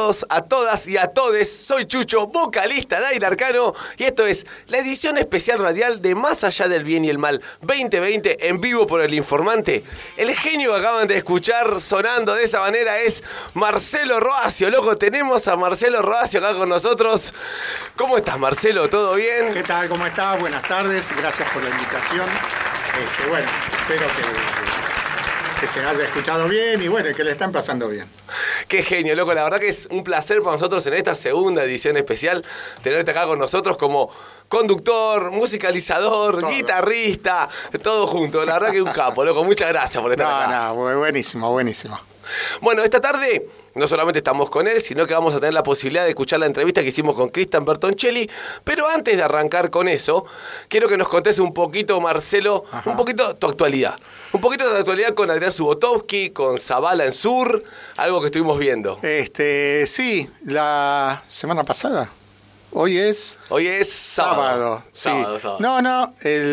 todos, a todas y a todes. Soy Chucho, vocalista de Aire Arcano, y esto es la edición especial radial de Más Allá del Bien y el Mal 2020 en vivo por El Informante. El genio que acaban de escuchar sonando de esa manera es Marcelo Roacio. Loco, tenemos a Marcelo Roacio acá con nosotros. ¿Cómo estás, Marcelo? ¿Todo bien? ¿Qué tal? ¿Cómo estás? Buenas tardes. Gracias por la invitación. Bueno, espero que se haya escuchado bien y bueno, que le están pasando bien. Qué genio, loco. La verdad que es un placer para nosotros en esta segunda edición especial tenerte acá con nosotros como conductor, musicalizador, guitarrista, todo junto. La verdad que un capo, loco. Muchas gracias por estar acá. No, buenísimo, buenísimo. Bueno, esta tarde no solamente estamos con él, sino que vamos a tener la posibilidad de escuchar la entrevista que hicimos con Cristian Bertoncelli. Pero antes de arrancar con eso, quiero que nos contes un poquito, Marcelo, un poquito tu actualidad. Un poquito de la actualidad con Adrián Subotovsky, con Zavala en Sur, algo que estuvimos viendo. Sí, la semana pasada. Hoy es sábado. Sí. Sábado.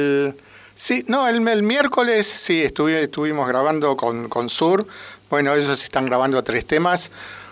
El miércoles sí estuvimos grabando con Sur. Bueno, ellos están grabando 3 temas.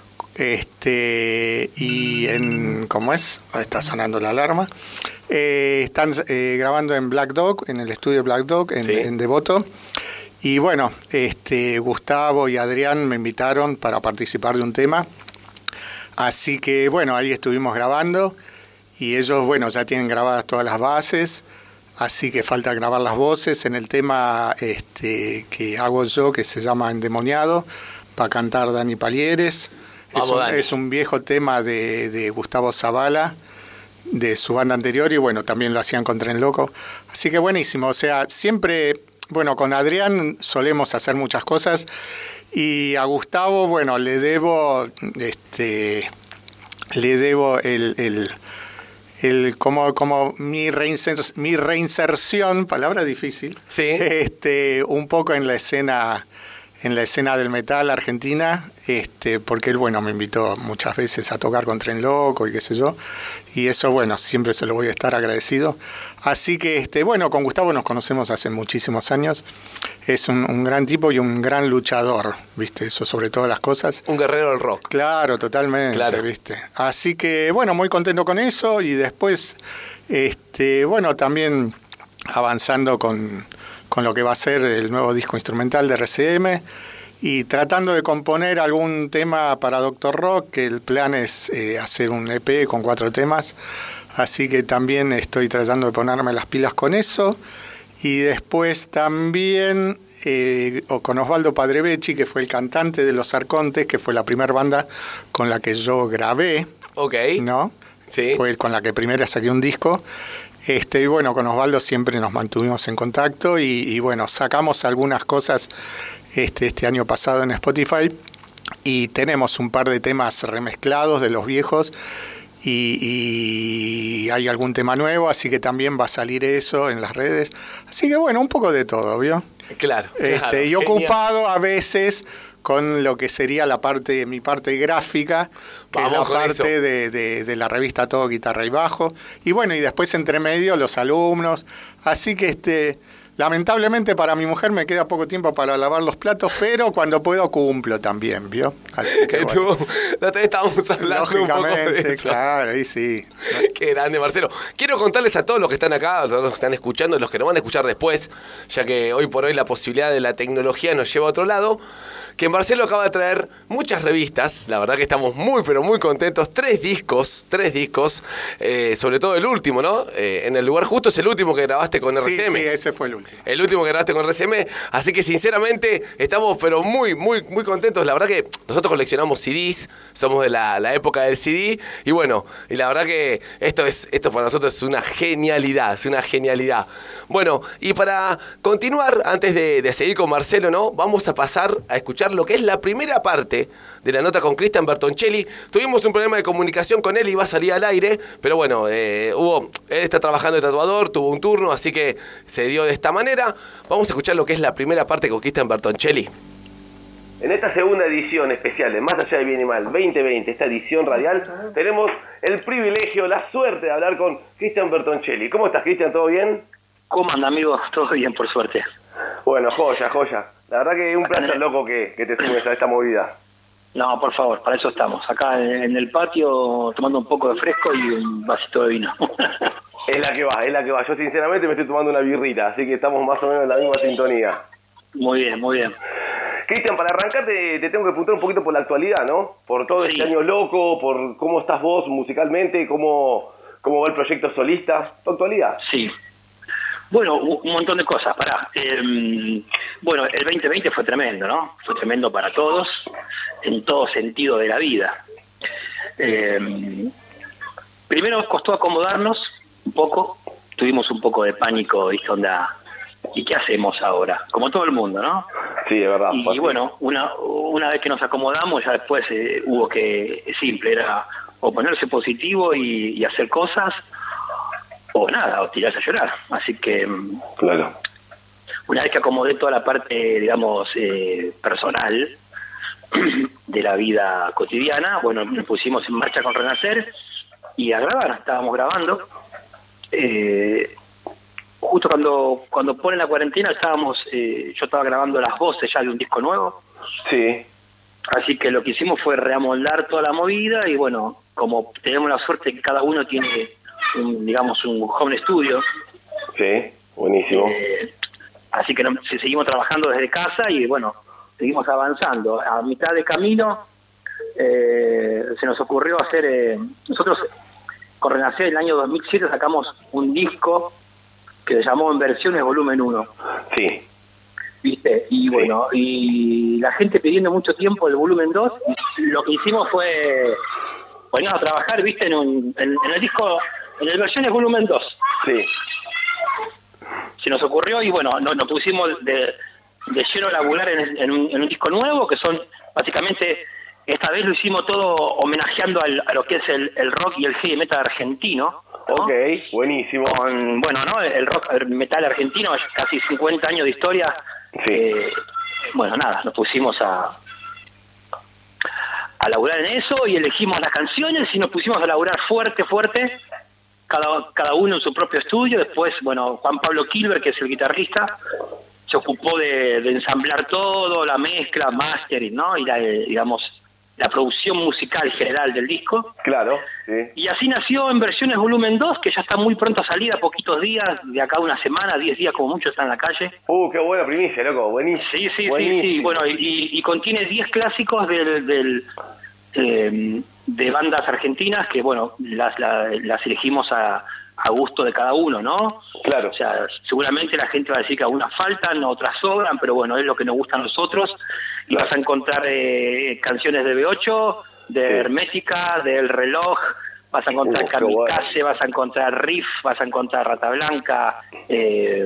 ¿Cómo es? Está sonando la alarma. Están grabando en Black Dog, en el estudio Black Dog, en Devoto. Y bueno, Gustavo y Adrián me invitaron para participar de un tema. Así que bueno, ahí estuvimos grabando. Y ellos, bueno, ya tienen grabadas todas las bases. Así que falta grabar las voces en el tema que hago yo, que se llama Endemoniado, para cantar Dani Palieres. Es un viejo tema de Gustavo Zavala, de su banda anterior, y bueno, también lo hacían con Tren Loco. Así que buenísimo, o sea, siempre, bueno, con Adrián solemos hacer muchas cosas, y a Gustavo, bueno, le debo como mi reinserción, palabra difícil, sí. Un poco en la escena del metal argentina, porque él, bueno, me invitó muchas veces a tocar con Tren Loco y qué sé yo, y eso, bueno, siempre se lo voy a estar agradecido. Así que, bueno, con Gustavo nos conocemos hace muchísimos años. Es un gran tipo y un gran luchador, ¿viste? Eso sobre todas las cosas. Un guerrero del rock. Claro, totalmente, claro. ¿Viste? Así que, bueno, muy contento con eso, y después, bueno, también avanzando con lo que va a ser el nuevo disco instrumental de RCM, y tratando de componer algún tema para Doctor Rock, que el plan es hacer un EP con 4 temas, así que también estoy tratando de ponerme las pilas con eso. Y después también con Osvaldo Padrevecchi, que fue el cantante de Los Arcontes, que fue la primera banda con la que yo grabé, ¿no? Sí. Fue con la que primero saqué un disco. Y bueno, con Osvaldo siempre nos mantuvimos en contacto, y bueno, sacamos algunas cosas este año pasado en Spotify, y tenemos un par de temas remezclados de los viejos, y hay algún tema nuevo, así que también va a salir eso en las redes. Así que bueno, un poco de todo, ¿vio? Claro. Y ocupado a veces con lo que sería mi parte gráfica, que es la parte de la revista Todo Guitarra y Bajo. Y bueno, y después entre medio los alumnos. Así que lamentablemente para mi mujer me queda poco tiempo para lavar los platos, pero cuando puedo cumplo también, ¿vio? Así que bueno. La otra vez estábamos hablando lógicamente, un poco de eso. Claro, ahí sí. Qué grande, Marcelo. Quiero contarles a todos los que están acá, a todos los que están escuchando, los que nos van a escuchar después, ya que hoy por hoy la posibilidad de la tecnología nos lleva a otro lado, que Marcelo acaba de traer muchas revistas. La verdad que estamos muy, pero muy contentos. 3 discos, sobre todo el último, ¿no? En el lugar justo es el último que grabaste con RCM. Sí, ese fue el último. El último que grabaste con RCM. Así que sinceramente estamos, pero muy, muy, muy contentos. La verdad que nosotros coleccionamos CDs, somos de la época del CD. Y bueno, y la verdad que esto para nosotros es una genialidad, Bueno, y para continuar, antes de seguir con Marcelo, ¿no? Vamos a pasar a escuchar lo que es la primera parte de la nota con Cristian Bertoncelli. Tuvimos un problema de comunicación con él y iba a salir al aire, pero bueno, él está trabajando de tatuador, tuvo un turno, así que se dio de esta manera. Vamos a escuchar lo que es la primera parte con Cristian Bertoncelli. En esta segunda edición especial de Más Allá del Bien y Mal 2020, esta edición radial, tenemos el privilegio, la suerte de hablar con Cristian Bertoncelli. ¿Cómo estás, Cristian? ¿Todo bien? ¿Cómo anda, amigo? Todo bien, por suerte. Bueno, joya. La verdad que es un placer, loco, que te sumes a esta movida. No, por favor, para eso estamos. Acá en el patio tomando un poco de fresco y un vasito de vino. Es la que va. Yo sinceramente me estoy tomando una birrita, así que estamos más o menos en la misma sintonía. Muy bien, muy bien. Cristian, para arrancar te tengo que preguntar un poquito por la actualidad, ¿no? Por todo este año loco, por cómo estás vos musicalmente, cómo va el proyecto solista, tu actualidad. Sí. Bueno, un montón de cosas, bueno, el 2020 fue tremendo, ¿no? Fue tremendo para todos, en todo sentido de la vida. Primero nos costó acomodarnos un poco, tuvimos un poco de pánico, ¿viste? Onda, ¿y qué hacemos ahora? Como todo el mundo, ¿no? Sí, de verdad. Y bueno, una vez que nos acomodamos, ya después hubo que, simple, era o ponerse positivo y hacer cosas, o nada, o tirarse a llorar. Así que, claro, una vez que acomodé toda la parte, digamos, personal de la vida cotidiana, bueno, nos pusimos en marcha con Renacer y a grabar. Estábamos grabando. Justo cuando ponen la cuarentena yo estaba grabando las voces ya de un disco nuevo. Sí. Así que lo que hicimos fue reamoldar toda la movida y bueno, como tenemos la suerte que cada uno tiene un home studio. Sí, buenísimo. Así que seguimos trabajando desde casa y bueno, seguimos avanzando. A mitad de camino se nos ocurrió hacer, nosotros con Renacer en el año 2007 sacamos un disco que se llamó En Versiones Volumen 1. Sí. ¿Viste? Y bueno, y la gente pidiendo mucho tiempo el volumen 2, lo que hicimos fue ponernos a trabajar, ¿viste? En el disco, en el Versiones Volumen 2. Sí. Se nos ocurrió y bueno, nos pusimos de lleno a laburar en un disco nuevo, que son básicamente, esta vez lo hicimos todo homenajeando a lo que es el rock y el heavy metal argentino, ¿no? Ok, buenísimo. Con, bueno, ¿no? El rock el metal argentino, casi 50 años de historia. Sí. Bueno, nada, nos pusimos a laburar en eso y elegimos las canciones y nos pusimos a laburar fuerte, cada uno en su propio estudio. Después, bueno, Juan Pablo Kilber, que es el guitarrista, se ocupó de ensamblar todo, la mezcla, mastering, ¿no? Y la producción musical general del disco. Claro, sí. Y así nació En Versiones Volumen 2, que ya está muy pronto a salir, a poquitos días, de acá a una semana, 10 días como mucho está en la calle. Qué buena primicia, loco, buenísimo. Sí, buenísimo. sí, bueno, y contiene 10 clásicos de bandas argentinas que, bueno, las elegimos a gusto de cada uno, ¿no? Claro. O sea, seguramente la gente va a decir que algunas faltan, otras sobran, pero bueno, es lo que nos gusta a nosotros. Y vas a encontrar canciones de B8, de Hermética, del Reloj, vas a encontrar Kamikaze, vas a encontrar Riff, vas a encontrar Rata Blanca, qué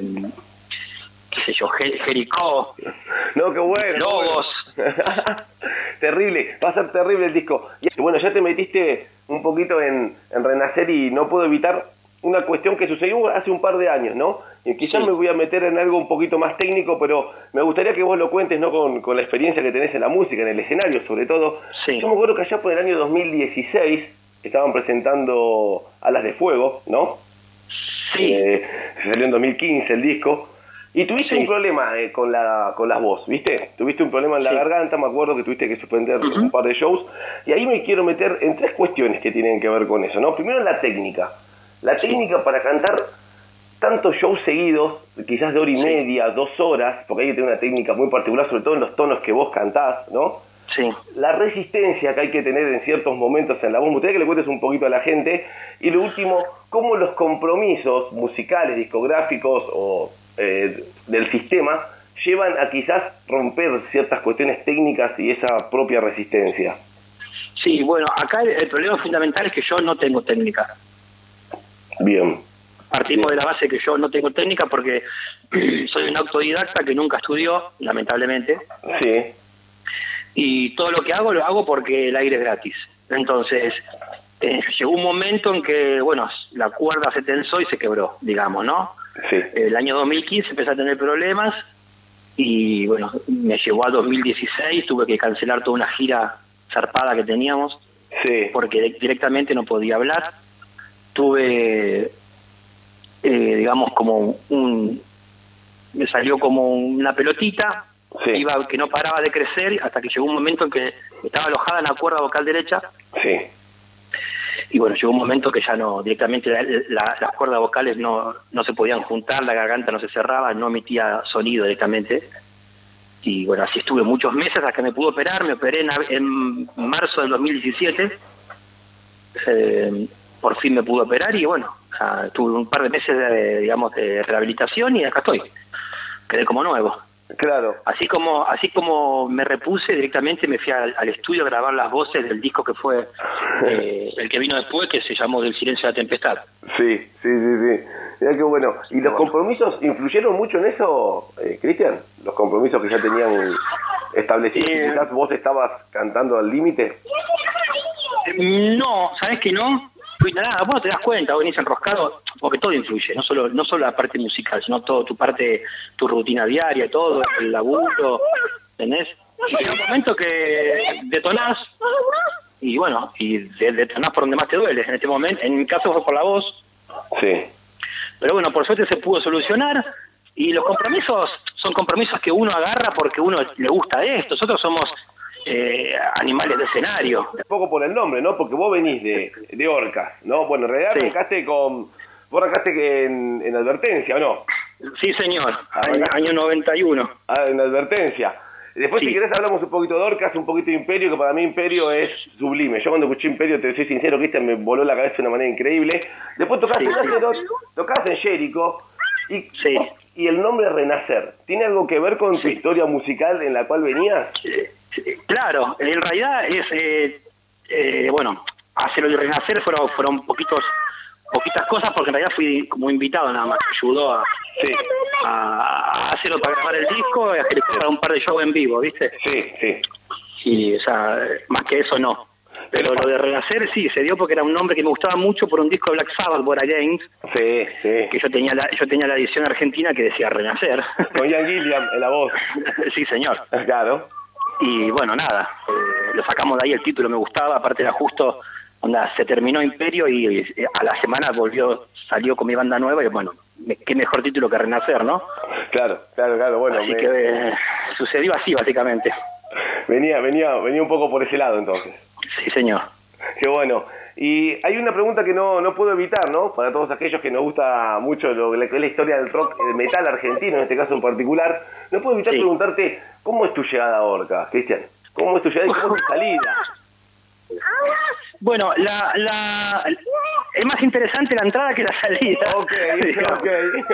sé yo, Jericó. No, qué bueno. Lobos. Terrible, va a ser terrible el disco. Y bueno, ya te metiste un poquito en Renacer y no puedo evitar una cuestión que sucedió hace un par de años, ¿no? Y quizás me voy a meter en algo un poquito más técnico, pero me gustaría que vos lo cuentes, ¿no? Con la experiencia que tenés en la música, en el escenario sobre todo. Sí. Yo me acuerdo que allá por el año 2016 estaban presentando Alas de Fuego, ¿no? Sí. Se salió en 2015 el disco. Y tuviste un problema con la voz, ¿viste? Tuviste un problema en la garganta, me acuerdo que tuviste que suspender un par de shows. Y ahí me quiero meter en tres cuestiones que tienen que ver con eso, ¿no? Primero, la técnica. La técnica para cantar tantos shows seguidos, quizás de hora y media, 2 horas, porque hay que tener una técnica muy particular, sobre todo en los tonos que vos cantás, ¿no? Sí. La resistencia que hay que tener en ciertos momentos en la voz. Me gustaría que le cuentes un poquito a la gente. Y lo último, cómo los compromisos musicales, discográficos o del sistema llevan a quizás romper ciertas cuestiones técnicas y esa propia resistencia. Sí, bueno, acá el problema fundamental es que yo no tengo técnica. Bien. Partimos de la base que yo no tengo técnica porque soy un autodidacta que nunca estudió, lamentablemente. Sí. Y todo lo que lo hago porque el aire es gratis. Entonces, llegó un momento en que, bueno, la cuerda se tensó y se quebró, digamos, ¿no? Sí. El año 2015 empecé a tener problemas y, bueno, me llevó a 2016, tuve que cancelar toda una gira zarpada que teníamos. Sí. Porque directamente no podía hablar. Tuve, digamos, me salió como una pelotita que no paraba de crecer, hasta que llegó un momento en que estaba alojada en la cuerda vocal derecha. Sí. Y bueno, llegó un momento que ya no, directamente las cuerdas vocales no se podían juntar, la garganta no se cerraba, no emitía sonido directamente. Y bueno, así estuve muchos meses hasta que me pude operar. Me operé en marzo del 2017. Por fin me pude operar y bueno, tuve un par de meses de rehabilitación y acá estoy. Quedé como nuevo. Claro. Así como me repuse, directamente me fui al estudio a grabar las voces del disco que fue el que vino después, que se llamó Del silencio a la tempestad. Sí. Mirá qué bueno. ¿Y los compromisos influyeron mucho en eso, Cristian? ¿Los compromisos que ya tenían establecidos? ¿Quizás vos estabas cantando al límite? No, ¿sabés que no? Nada, vos te das cuenta, vos venís enroscado, porque todo influye, no solo la parte musical, sino todo, tu rutina diaria, todo, el laburo, ¿entendés? Y llega un momento que detonás, y bueno, detonás por donde más te duele. En este momento, en mi caso fue por la voz. Sí. Pero bueno, por suerte se pudo solucionar, y los compromisos son compromisos que uno agarra porque uno le gusta esto. Nosotros somos animales de escenario. Un poco por el nombre, ¿no? Porque vos venís de Orcas, ¿no? Bueno, en realidad vos arrancaste en Advertencia, ¿o no? Sí, señor, año 91. En Advertencia. Después, sí. Si querés, hablamos un poquito de Orcas, un poquito de Imperio, que para mí Imperio es sublime. Yo cuando escuché Imperio, te soy sincero, Cristian, me voló la cabeza de una manera increíble. Después tocaste en Jericho, y el nombre Renacer, ¿tiene algo que ver con tu historia musical en la cual venías? Claro, en realidad es, bueno, hacerlo y Renacer fueron poquitas cosas, porque en realidad fui como invitado nada más, me ayudó a hacerlo para grabar el disco, a ejecutar un par de shows en vivo, ¿viste? Sí. Y, o sea, más que eso no. Pero lo de Renacer sí, se dio porque era un nombre que me gustaba mucho por un disco de Black Sabbath, Born Again. Sí. Que yo tenía la edición argentina que decía Renacer. Con Ian Gilliam en la voz. Sí, señor. Claro. Y bueno, nada, lo sacamos de ahí, el título me gustaba, aparte era justo, se terminó Imperio y a la semana salió con mi banda nueva y bueno, qué mejor título que Renacer, ¿no? Claro, bueno. Así que sucedió así, básicamente. Venía un poco por ese lado, entonces. Sí, señor. Qué bueno. Y hay una pregunta que no puedo evitar, ¿no? Para todos aquellos que nos gusta mucho lo que es la historia del rock, el metal argentino, en este caso en particular, no puedo evitar preguntarte, ¿cómo es tu llegada a Orca, Cristian? ¿Cómo es tu llegada y cómo es tu salida? Bueno, es más interesante la entrada que la salida. Ok.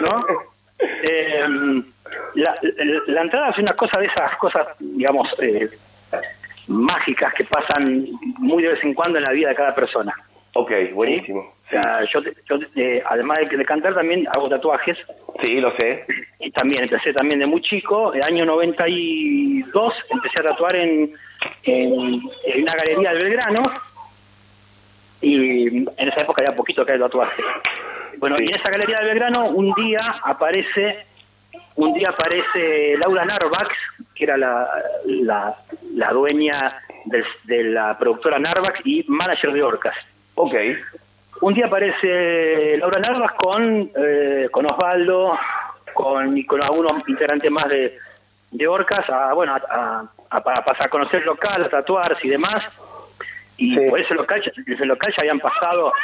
¿No? La entrada es una cosa de esas cosas, digamos, mágicas que pasan muy de vez en cuando en la vida de cada persona. Ok, buenísimo. ¿Sí? O sea, yo además de cantar también hago tatuajes. Sí, lo sé. Y también empecé también de muy chico, el año 92 empecé a tatuar en una galería de Belgrano, y en esa época había poquito que hay tatuaje. Bueno, y en esa galería de Belgrano un día aparece Laura Narvax, que era la dueña de la productora Narvax y manager de Orcas. Ok. Un día aparece Laura Narvax con Osvaldo, y con algunos integrantes más de Orcas, a pasar a conocer el local, a tatuarse y demás. Y por ese local ya habían pasado...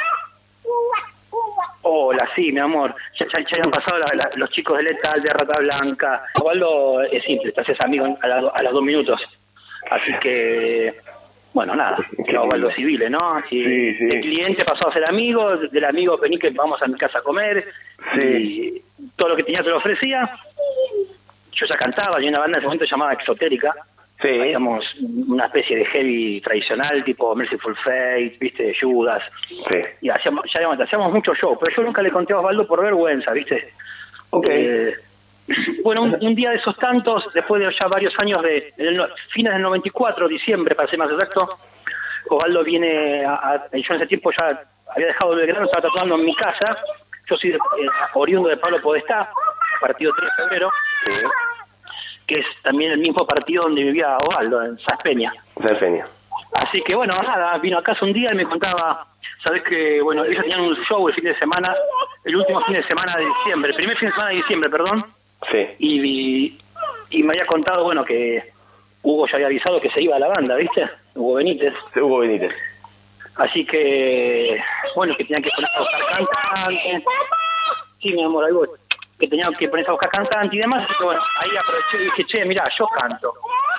Hola, sí, mi amor. Ya habían pasado los chicos de Letal, de Rata Blanca. Osvaldo es simple, te haces amigo a los 2 minutos. Así que, bueno, nada, era Osvaldo Civile, ¿no? Y el cliente pasó a ser amigo, del amigo vení que vamos a mi casa a comer. Y todo lo que tenía te lo ofrecía. Yo ya cantaba, tenía una banda en ese momento llamada Exotérica. Hacíamos una especie de heavy tradicional, tipo Merciful Fate, ¿viste? Judas. Y hacíamos mucho show, pero yo nunca le conté a Osvaldo por vergüenza, ¿viste? Bueno, un día de esos tantos, después de ya varios años, fines del 94, diciembre, para ser más exacto, Osvaldo viene yo en ese tiempo ya había dejado Belgrano, estaba tatuando en mi casa. Yo soy oriundo de Pablo Podestá, partido 3 de febrero. Que es también el mismo partido donde vivía Osvaldo, en Saspeña. Así que bueno, nada, vino a casa un día y me contaba, sabes que, bueno, ellos tenían un show el fin de semana, el último fin de semana de diciembre, el primer fin de semana de diciembre, perdón. Y y me había contado, bueno, que Hugo ya había avisado que se iba a la banda, ¿viste? Hugo Benítez. Hugo Benítez. Así que, bueno, que tenían que ponerse a buscar cantantes. Sí, mi amor, ahí voy. Que tenían que ponerse a buscar cantantes y demás. Así que, bueno, ahí aproveché y dije, che, mirá, yo canto.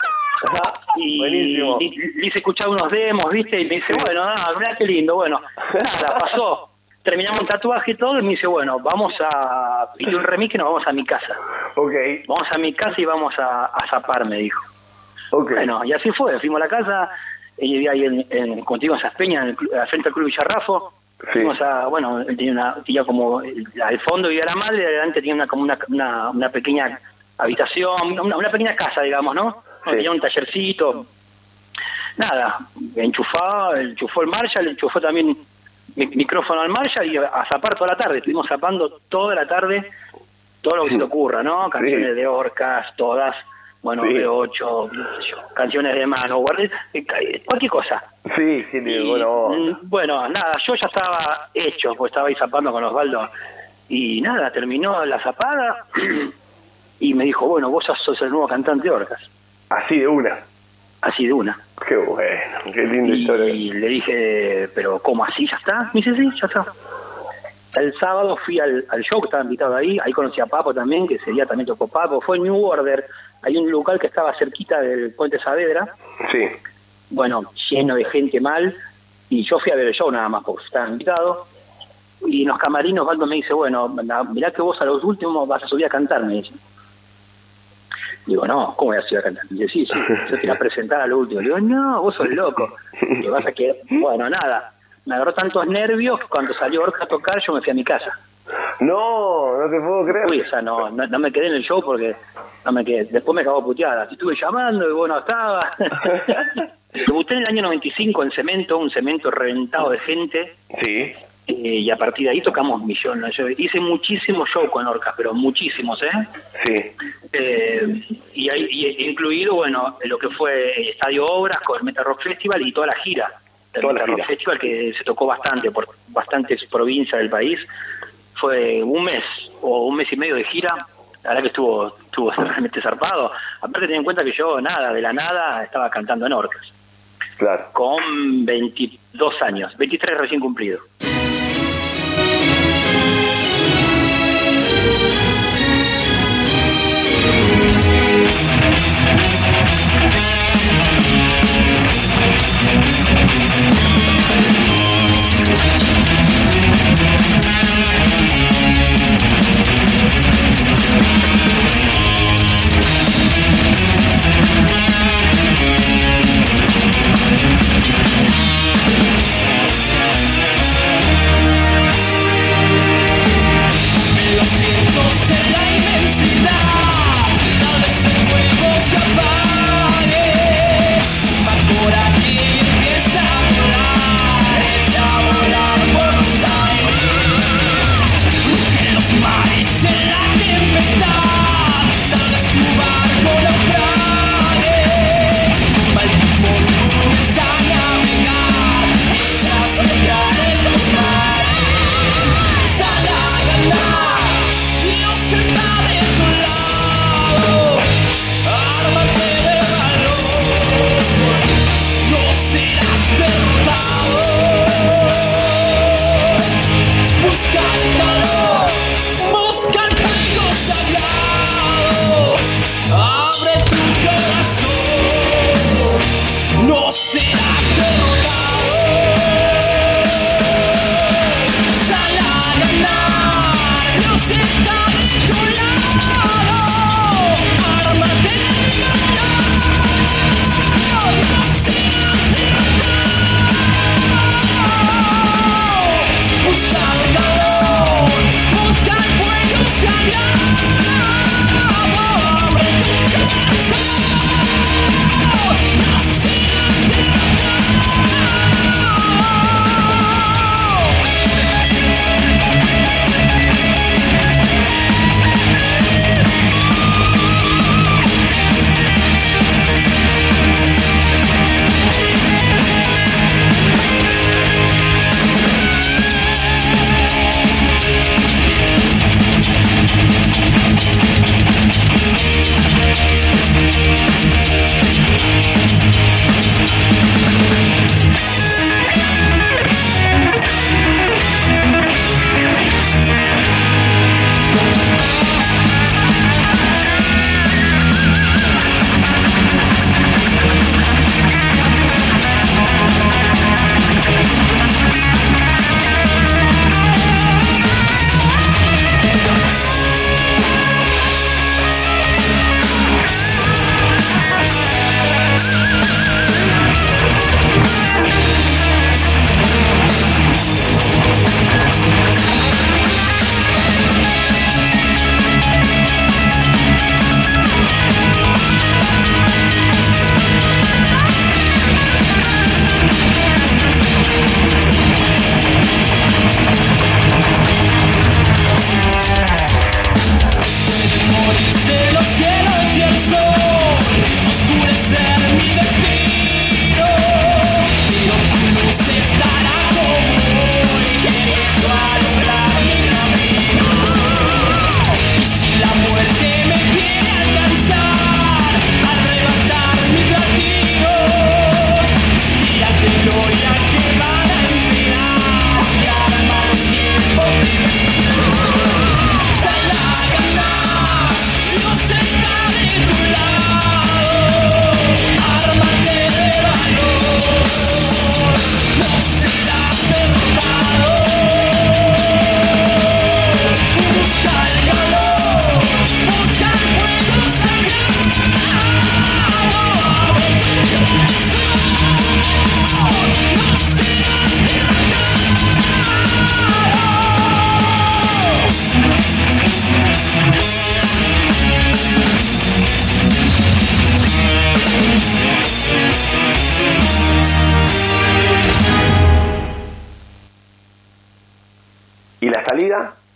Y le hice escuchar unos demos, ¿viste? Y me dice, bueno, mirá qué lindo. Bueno, nada, pasó. Terminamos un tatuaje y todo, y me dice, bueno, vamos a... Hice un remix y nos vamos a mi casa. Ok. Vamos a mi casa y vamos a zapar, me dijo. Okay. Bueno, y así fue. Fuimos a la casa, y vivía ahí contigo en Saspeña, al frente del Club Villarrafo. Sí. Fuimos a... Bueno, él tenía como... Al fondo vivía la madre, adelante tenía como una pequeña habitación, una pequeña casa, digamos, ¿no? Sí. Tenía un tallercito. Nada, enchufó el Marshall, enchufó también micrófono al Marshall y a zapar toda la tarde. Estuvimos zapando toda la tarde todo lo que se te ocurra, ¿no? Canciones de Orcas, todas, bueno, B8, canciones de Mano, cualquier cosa. Sí, bueno, nada, yo ya estaba hecho, pues estaba ahí zapando con Osvaldo. Y nada, terminó la zapada y me dijo, bueno, vos sos el nuevo cantante de Orcas. Así de una. Así de una. Qué bueno, qué linda historia. Y le dije, pero ¿cómo así? ¿Ya está? Me dice, sí, ya está. El sábado fui al show que estaba invitado ahí conocí a Papo también, que ese día también tocó Papo. Fue en New Order, hay un local que estaba cerquita del Puente Saavedra. Sí. Bueno, lleno de gente mal, y yo fui a ver el show nada más porque estaba invitado. Y en los camarinos Osvaldo me dice, bueno, mirá que vos a los últimos vas a subir a cantar, me dice. Digo, no, ¿cómo voy a subir a cantar? Dice, sí, yo te iba a presentar al último. Digo, no, vos sos loco. Y vas a quedar... Bueno, nada, me agarró tantos nervios que cuando salió Orca a tocar yo me fui a mi casa. No te puedo creer. Uy, o sea, no me quedé en el show porque no me quedé. Después me acabó puteada. Estuve llamando y bueno, estaba. Debuté en el año 95 en Cemento, un Cemento reventado de gente. Sí. Y a partir de ahí tocamos millones. Yo hice muchísimos shows con Orcas, pero muchísimos, ¿eh? Sí. Y ahí incluido, bueno, lo que fue Estadio Obras con el Metal Rock Festival y toda la gira del Metal Rock Festival, que se tocó bastante por bastantes provincias del país. Fue un mes o un mes y medio de gira. La verdad que estuvo realmente zarpado. Aparte, ten en cuenta que yo, de la nada, estaba cantando en Orcas. Claro. Con 22 años, 23 recién cumplidos.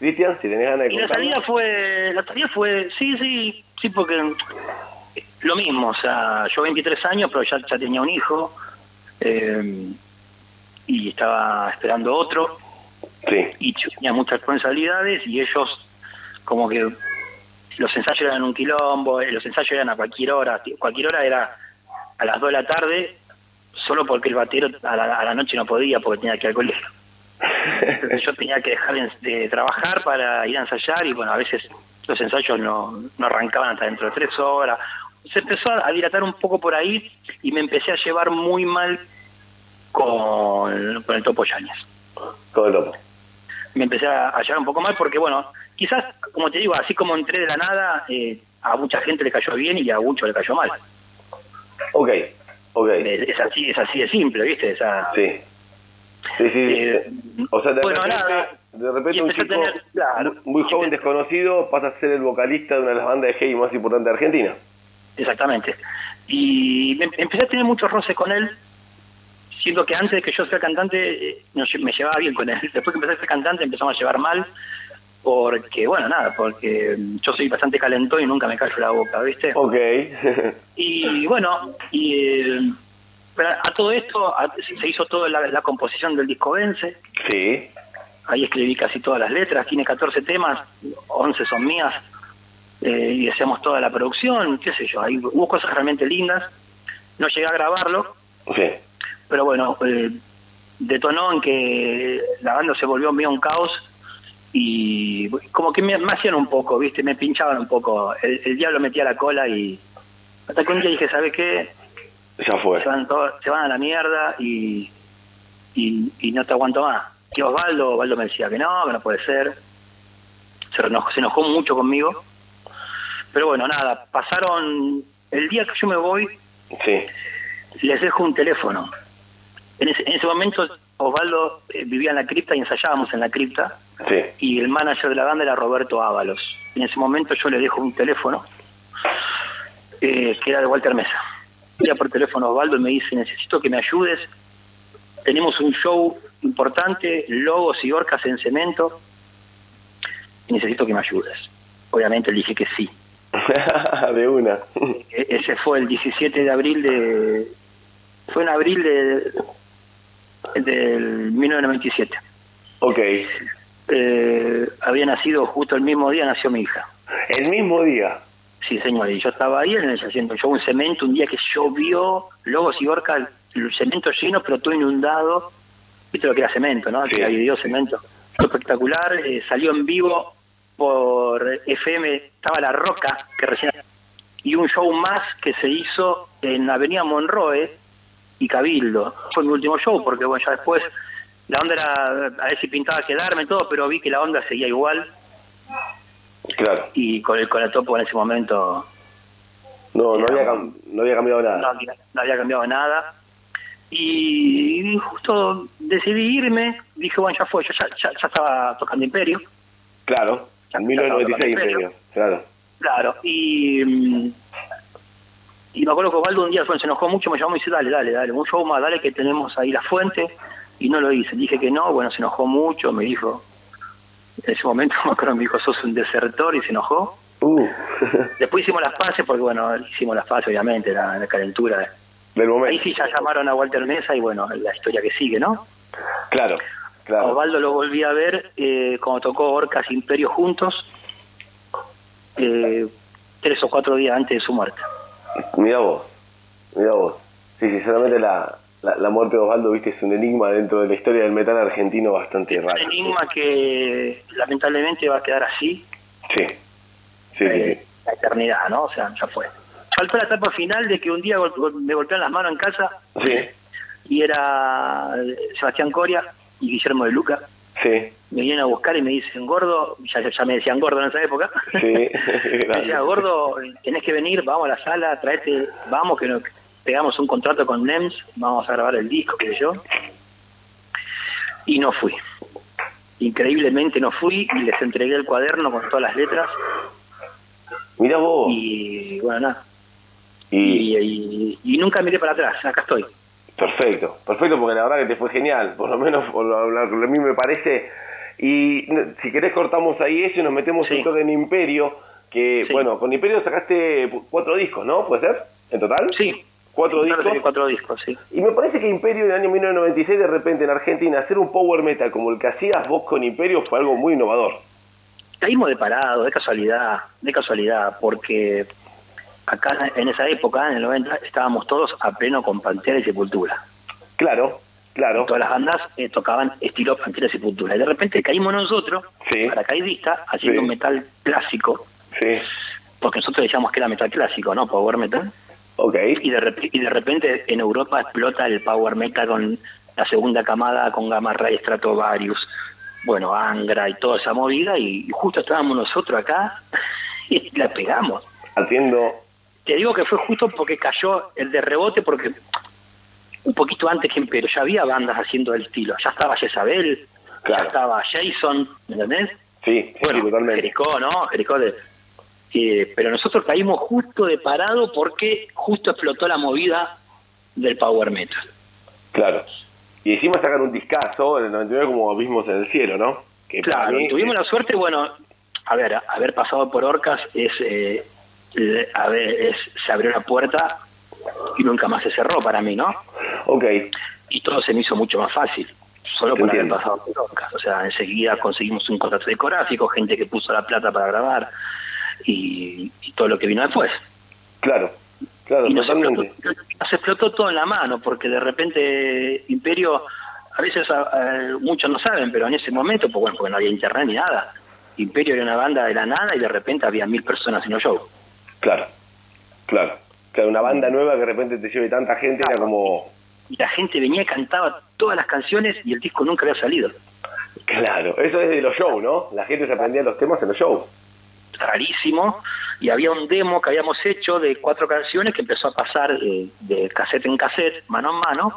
Cristian, si tenés ganas de Y contarlo. la salida fue, sí, porque lo mismo, o sea, yo 23 años, pero ya tenía un hijo, y estaba esperando otro, Sí. y yo tenía muchas responsabilidades, y ellos, como que los ensayos eran un quilombo, los ensayos eran a cualquier hora era a las 2 de la tarde, solo porque el batero a la noche no podía, porque tenía que ir al colegio. Entonces yo tenía que dejar de trabajar para ir a ensayar, y bueno, a veces los ensayos no arrancaban hasta dentro de 3 horas. Se empezó a dilatar un poco por ahí, y me empecé a llevar muy mal con el Topo Yáñez. Con el Topo. Me empecé a llevar un poco mal porque, bueno, quizás, como te digo, así como entré de la nada, a mucha gente le cayó bien y a mucho le cayó mal. Ok. Es así de simple, ¿viste? Sí. O sea, de repente un chico muy joven, desconocido, pasa a ser el vocalista de una de las bandas de heavy más importantes de Argentina. Exactamente. Y empecé a tener muchos roces con él, siendo que antes de que yo sea cantante me llevaba bien con él. Después que empecé a ser cantante empezamos a llevar mal, porque yo soy bastante calentón y nunca me callo la boca, ¿viste? Ok. Y bueno, pero a todo esto se hizo toda la composición del disco Vence. Sí. Ahí escribí casi todas las letras, tiene 14 temas, 11 son mías, y hacemos toda la producción, qué sé yo, ahí hubo cosas realmente lindas. No llegué a grabarlo, sí, pero bueno, detonó en que la banda se volvió medio un caos, y como que me hacían un poco, ¿viste? Me pinchaban un poco, el diablo metía la cola, y hasta que un día dije, ¿sabes qué? Ya fue. Se van a la mierda y no te aguanto más. Y Osvaldo me decía que no puede ser. Se enojó mucho conmigo. Pero bueno, nada, pasaron... El día que yo me voy, sí, les dejo un teléfono. En ese momento Osvaldo vivía en la cripta y ensayábamos en la cripta. Sí. Y el manager de la banda era Roberto Ábalos. En ese momento yo le dejo un teléfono que era de Walter Mesa. Llama por teléfono Osvaldo y me dice, necesito que me ayudes. Tenemos un show importante, logos y orcas en cemento, y necesito que me ayudes. Obviamente le dije que sí. De una. Ese fue el 17 de abril fue en abril del 1997. Ok. Había nacido justo el mismo día, nació mi hija. ¿El mismo día? Sí, señor, y yo estaba ahí haciendo yo un cemento, un día que llovió, logos y orcas, el cemento lleno, pero todo inundado. Viste lo que era cemento, ¿no? Sí. Que había cemento. Fue espectacular, salió en vivo por FM, estaba La Roca, que recién... Y un show más que se hizo en Avenida Monroe y Cabildo. Fue mi último show, porque bueno, ya después la onda era a ver si pintaba quedarme todo, pero vi que la onda seguía igual. Claro. Y con el Topo en ese momento... No había cambiado nada. No había cambiado nada. Y justo decidí irme, dije, bueno, ya fue, yo ya estaba tocando Imperio. Claro, en 1996 Imperio, claro. Claro, y me acuerdo que Osvaldo un día se enojó mucho, me llamó y me dice, dale, un show más, dale que tenemos ahí La Fuente, y no lo hice. Dije que no, bueno, se enojó mucho, me dijo, en ese momento me acuerdo, me dijo, sos un desertor, y se enojó. Después hicimos las paces, porque bueno, hicimos las paces obviamente, la calentura del momento. Ahí sí ya llamaron a Walter Mesa y bueno, la historia que sigue, ¿no? Claro. Osvaldo lo volví a ver cuando tocó Orcas Imperio juntos, 3 o 4 días antes de su muerte. Mirá vos. Sí, sinceramente la muerte de Osvaldo, viste, es un enigma dentro de la historia del metal argentino bastante raro. Un enigma que lamentablemente va a quedar así. Sí. La eternidad, ¿no? O sea, ya fue. Faltó la etapa final de que un día me golpearon las manos en casa. Sí. Y era Sebastián Coria y Guillermo de Luca. Sí. Me vienen a buscar y me dicen, gordo, ya me decían gordo en esa época. Sí. Me decían, gordo, tenés que venir, vamos a la sala, traete, vamos que nos pegamos un contrato con NEMS, vamos a grabar el disco, qué sé yo. Y no fui. Increíblemente no fui y les entregué el cuaderno con todas las letras. Mirá vos. Y bueno, nada. Y nunca miré para atrás, acá estoy. Perfecto, porque la verdad que te fue genial, por lo menos a mí me parece Y si querés cortamos ahí eso y nos metemos un toque en Imperio, que bueno, con Imperio sacaste 4 discos, ¿no? ¿Puede ser? ¿En total? Sí. 4 discos. 4 discos, sí. Y me parece que Imperio en el año 1996, de repente en Argentina, hacer un power metal como el que hacías vos con Imperio fue algo muy innovador. Caímos de parado, de casualidad, porque acá en esa época, en el 90, estábamos todos a pleno con Pantera y Sepultura. Claro. Y todas las bandas tocaban estilo Pantera y Sepultura. Y de repente caímos nosotros, paracaidistas, haciendo metal clásico. Sí. Porque nosotros decíamos que era metal clásico, ¿no? Power metal. Okay. Y de repente en Europa explota el power metal con la segunda camada, con Gamma Ray, Stratovarius, bueno, Angra y toda esa movida, y justo estábamos nosotros acá y la pegamos. Atiendo. Te digo que fue justo porque cayó el de rebote, porque un poquito antes que Imperio ya había bandas haciendo el estilo. Ya estaba Jezabel, ya estaba Jason, ¿me entendés? Sí, bueno, sí, totalmente. Jericó, ¿no? Jericó pero nosotros caímos justo de parado porque justo explotó la movida del power metal. Claro. Y hicimos sacar un discazo en el 99 como Abismos en el Cielo, ¿no? Que claro, tuvimos la suerte, bueno, a ver, haber pasado por Orcas se abrió la puerta y nunca más se cerró para mí, ¿no? Ok. Y todo se me hizo mucho más fácil, solo por haber pasado por Orcas. O sea, enseguida conseguimos un contrato discográfico, gente que puso la plata para grabar y todo lo que vino después. Claro, y totalmente. Nos explotó todo en la mano, porque de repente Imperio, a veces muchos no saben, pero en ese momento, pues bueno, porque no había internet ni nada, Imperio era una banda de la nada y de repente había 1000 personas en los shows. Claro, una banda nueva que de repente te lleve tanta gente, era como... Y la gente venía y cantaba todas las canciones y el disco nunca había salido. Claro, eso es de los shows, ¿no? La gente se aprendía los temas en los shows. Rarísimo, y había un demo que habíamos hecho de 4 canciones que empezó a pasar de cassette en cassette, mano en mano,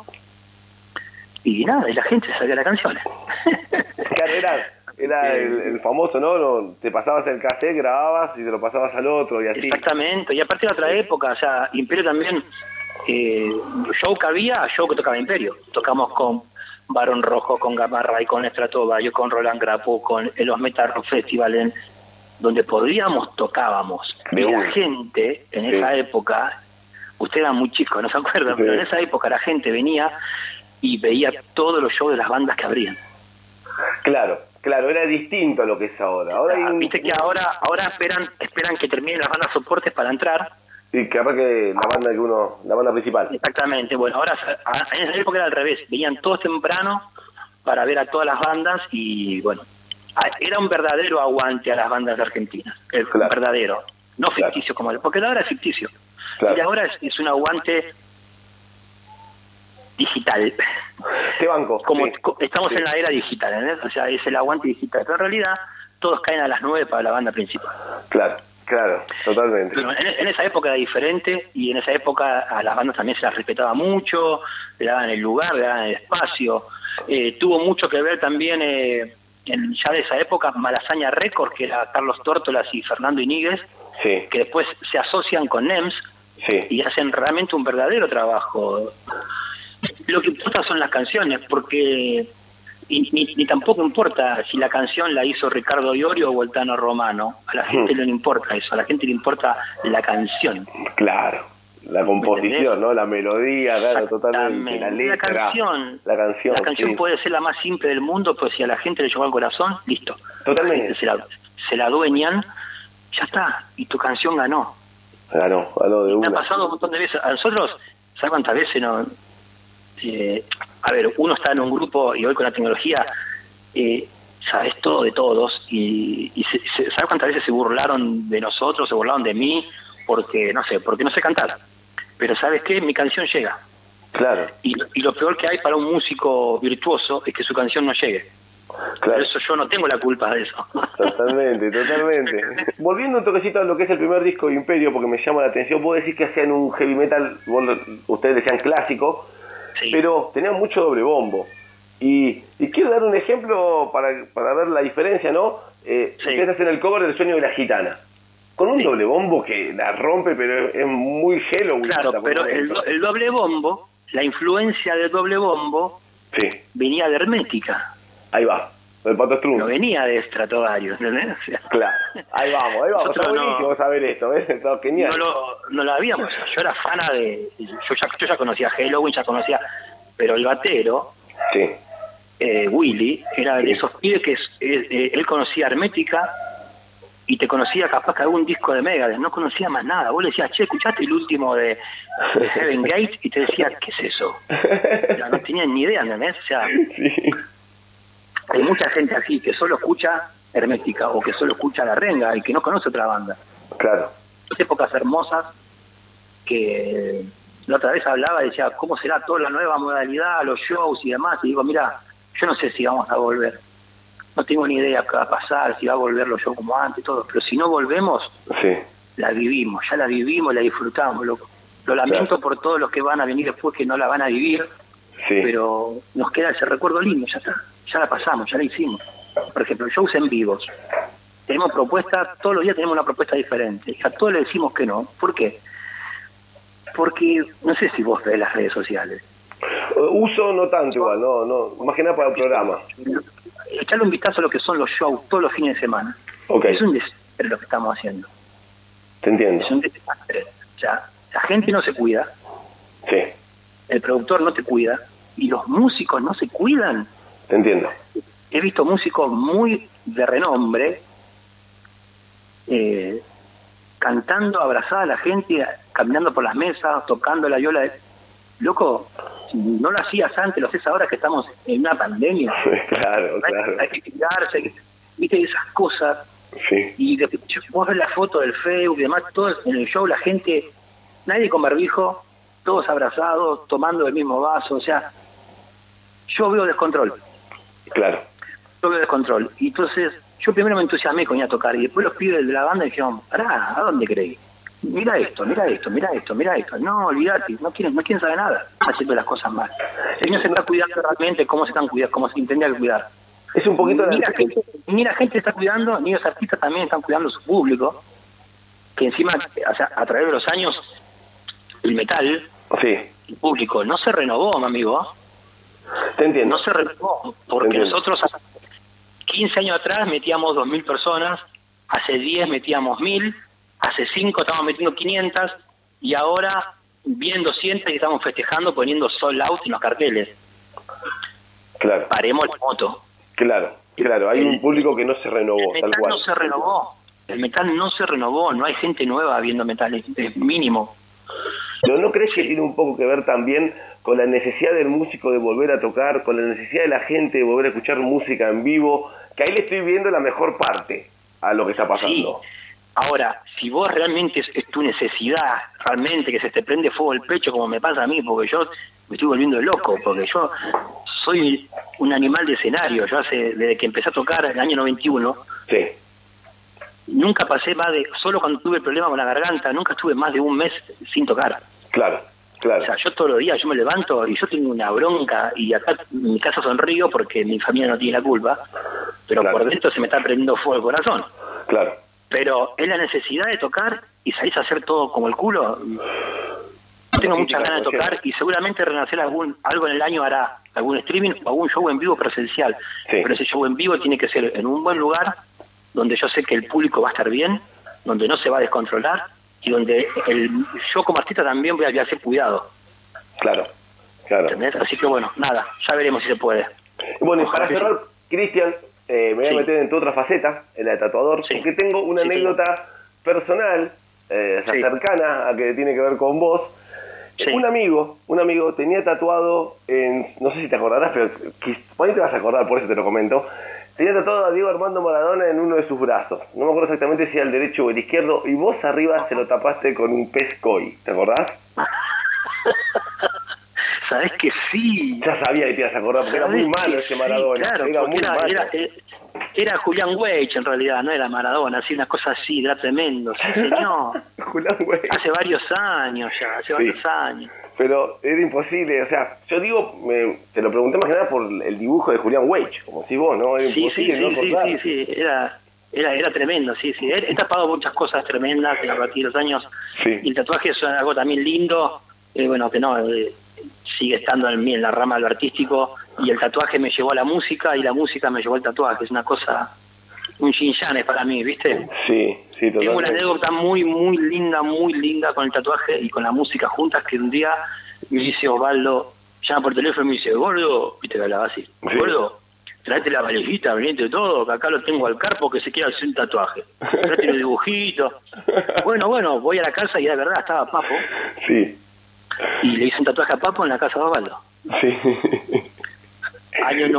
y nada, y la gente sabía las canciones. Claro, era el famoso, ¿no? Te pasabas el cassette, grababas y te lo pasabas al otro y así. Exactamente, y aparte de otra época, o sea, Imperio también, show que había, show que tocaba Imperio. Tocamos con Barón Rojo, con Gamma Ray, con Stratovarius, con Roland Grapo, con los Metal Rock Festival, donde podíamos, tocábamos. Y la gente, en esa época, usted era muy chico, no se acuerda, pero en esa época la gente venía y veía todos los shows de las bandas que abrían. Claro, era distinto a lo que es ahora. Viste que ahora esperan que terminen las bandas soportes para entrar. Y capaz que la banda principal. Exactamente, bueno, ahora en esa época era al revés, venían todos temprano para ver a todas las bandas y bueno, era un verdadero aguante a las bandas argentinas, verdadero, no ficticio como porque ahora es ficticio, y ahora es un aguante digital. Te banco. Estamos en la era digital, ¿entendés? O sea, es el aguante digital, pero en realidad todos caen a las 9 para la banda principal. Claro, totalmente. Pero en esa época era diferente, y en esa época a las bandas también se las respetaba mucho, le daban el lugar, le daban el espacio. Tuvo mucho que ver también ya de esa época Malasaña Records, que era Carlos Tórtolas y Fernando Iníguez, que después se asocian con NEMS y hacen realmente un verdadero trabajo. Lo que importa son las canciones, porque ni tampoco importa si la canción la hizo Ricardo Iorio o Voltano Romano. A la gente no le importa eso, a la gente le importa la canción. Claro, la composición, ¿no? La melodía, claro, totalmente. La letra, la canción puede ser la más simple del mundo, pero si a la gente le llegó al corazón, listo. Totalmente. Se la adueñan, ya está, y tu canción ganó. Ganó de una. Me ha pasado un montón de veces. A nosotros, ¿sabes cuántas veces no? A ver, uno está en un grupo y hoy con la tecnología sabes todo de todos y ¿sabes cuántas veces se burlaron de nosotros, se burlaron de mí porque no sé cantar? Pero ¿sabes qué? Mi canción llega. Claro. Y lo peor que hay para un músico virtuoso es que su canción no llegue. Claro. Por eso yo no tengo la culpa de eso. Totalmente. Volviendo un toquecito a lo que es el primer disco de Imperio, porque me llama la atención, vos decís que hacían un heavy metal, ustedes decían clásico, pero tenían mucho doble bombo. Y quiero dar un ejemplo para ver la diferencia, ¿no? Ustedes hacen el cover del Sueño de la Gitana, con un doble bombo que la rompe, pero es muy Halloween. Claro, pero el doble bombo, la influencia del doble bombo, venía de Hermética. Ahí va, el Pato Strunz. No venía de Stratovarius, ¿entendés? O sea, Claro, ahí vamos. Está buenísimo saber esto, ¿ves? Está genial. No lo habíamos. Yo era fana de... Yo ya conocía Halloween, pero el batero, sí. Willy, era de esos pibes que él conocía Hermética y te conocía capaz que algún disco de Megadeth, no conocía más nada. Vos le decías, che, ¿escuchaste el último de Heaven Gate? Y te decía, ¿qué es eso? O sea, no tenían ni idea, ¿entendés? O sea, sí. hay mucha gente así que solo escucha Hermética o que solo escucha La Renga y que no conoce otra banda. Claro. Son épocas hermosas que la otra vez hablaba y decía, ¿cómo será toda la nueva modalidad, los shows y demás? Y digo, mira, yo no sé si vamos a volver. No tengo ni idea qué va a pasar, si va a volver los shows como antes y todo. Pero si no volvemos, sí. La vivimos, ya la vivimos, la disfrutamos. Lo lamento por todos los que van a venir después que no la van a vivir. Sí. Pero nos queda ese recuerdo lindo, ya está. Ya la pasamos, ya la hicimos. Por ejemplo, shows en vivos. Tenemos propuestas, todos los días tenemos una propuesta diferente. A todos le decimos que no. ¿Por qué? Porque no sé si vos ves las redes sociales. Uso no tanto igual, no, más que nada para el programa. Echarle un vistazo a lo que son los shows todos los fines de semana. Okay. Es un desastre lo que estamos haciendo. Te entiendo. Es un desastre. O sea, la gente no se cuida. Sí. El productor no te cuida. Y los músicos no se cuidan. Te entiendo. He visto músicos muy de renombre cantando, abrazada a la gente, caminando por las mesas, tocando la viola. Loco, no lo hacías antes, lo haces ahora que estamos en una pandemia. Claro. Hay que cuidarse, viste esas cosas. Sí. Y vos ves la foto del Facebook y demás, todo en el show, la gente, nadie con barbijo, todos abrazados, tomando el mismo vaso, o sea, yo veo descontrol. Claro. Yo veo descontrol. Y entonces, yo primero me entusiasmé con ir a tocar, y después los pibes de la banda dijeron, pará, ¿a dónde creí? Mira esto. No, olvídate, no quieren saber nada, haciendo las cosas mal. Si no se está cuidando realmente, ¿cómo se están cuidando? ¿Cómo se intendría cuidar? Es un poquito ni la gente está cuidando, ni los artistas también están cuidando su público, que encima, o sea, a través de los años, el metal, sí, el público no se renovó, mi amigo. Te entiendo. No se renovó, porque nosotros hace 15 años atrás metíamos 2.000 personas, hace 10 metíamos 1.000, hace 5 estábamos metiendo 500, y ahora vienen 200 y estamos festejando poniendo sold out en los carteles. Claro. Paremos la moto. Claro, hay un público que no se renovó, el tal metal cual. No se renovó, el metal no se renovó, no hay gente nueva viendo metal, es mínimo. ¿Pero no crees que tiene un poco que ver también con la necesidad del músico de volver a tocar, con la necesidad de la gente de volver a escuchar música en vivo? Que ahí le estoy viendo la mejor parte a lo que está pasando. Sí. Ahora, si vos realmente es tu necesidad, realmente que se te prende fuego el pecho como me pasa a mí, porque yo me estoy volviendo loco, porque yo soy un animal de escenario. Yo desde que empecé a tocar en el año 91, sí, nunca pasé más de, solo cuando tuve problema con la garganta, nunca estuve más de un mes sin tocar. Claro. O sea, yo todos los días yo me levanto y yo tengo una bronca, y acá en mi casa sonrío porque mi familia no tiene la culpa, pero por dentro se me está prendiendo fuego el corazón. Claro. Pero es la necesidad de tocar y salís a hacer todo como el culo. Tengo muchas ganas de tocar y seguramente Renacer algo en el año hará algún streaming o algún show en vivo presencial. Sí. Pero ese show en vivo tiene que ser en un buen lugar, donde yo sé que el público va a estar bien, donde no se va a descontrolar y donde yo como artista también voy a hacer cuidado. Claro. ¿Entendés? Así que bueno, nada, ya veremos si se puede. Bueno, y para cerrar, Cristian, me voy a meter en tu otra faceta, en la de tatuador, porque tengo una anécdota personal, cercana a que tiene que ver con vos. Sí. Un amigo tenía tatuado no sé si te acordarás, pero por ahí te vas a acordar, por eso te lo comento. Tenía tatuado a Diego Armando Maradona en uno de sus brazos. No me acuerdo exactamente si era el derecho o el izquierdo, y vos arriba se lo tapaste con un pez koi. ¿Te acordás? Sabés que sí. Ya sabía que te ibas a acordar, porque era muy malo ese Maradona. Sí, claro, era muy malo. Era Julián Weich en realidad, no era Maradona, así una cosa así, era tremendo. Sí, señor. Julián Weich. Hace varios años ya, varios años. Pero era imposible, o sea, yo digo, te lo pregunté más que nada por el dibujo de Julián Weich, como si vos, ¿no? Era imposible no acordar. Sí, era tremendo, sí. He tapado muchas cosas tremendas a partir de los años, y el tatuaje es algo también lindo, bueno, que no, sigue estando en la rama de lo artístico, y el tatuaje me llevó a la música y la música me llevó al tatuaje. Es una cosa, un yin-yang para mí, ¿viste? Sí, totalmente. Tengo una anécdota muy linda con el tatuaje y con la música juntas, que un día me dice Osvaldo, llama por teléfono y me dice, gordo, viste que hablaba así, gordo, tráete la valijita, venite todo, que acá lo tengo al carpo que se quiere hacer un tatuaje. Tráete los dibujitos. Bueno, voy a la casa y de verdad estaba Papo. Sí. Y le hice un tatuaje a Papo en la casa de Osvaldo. Sí. Año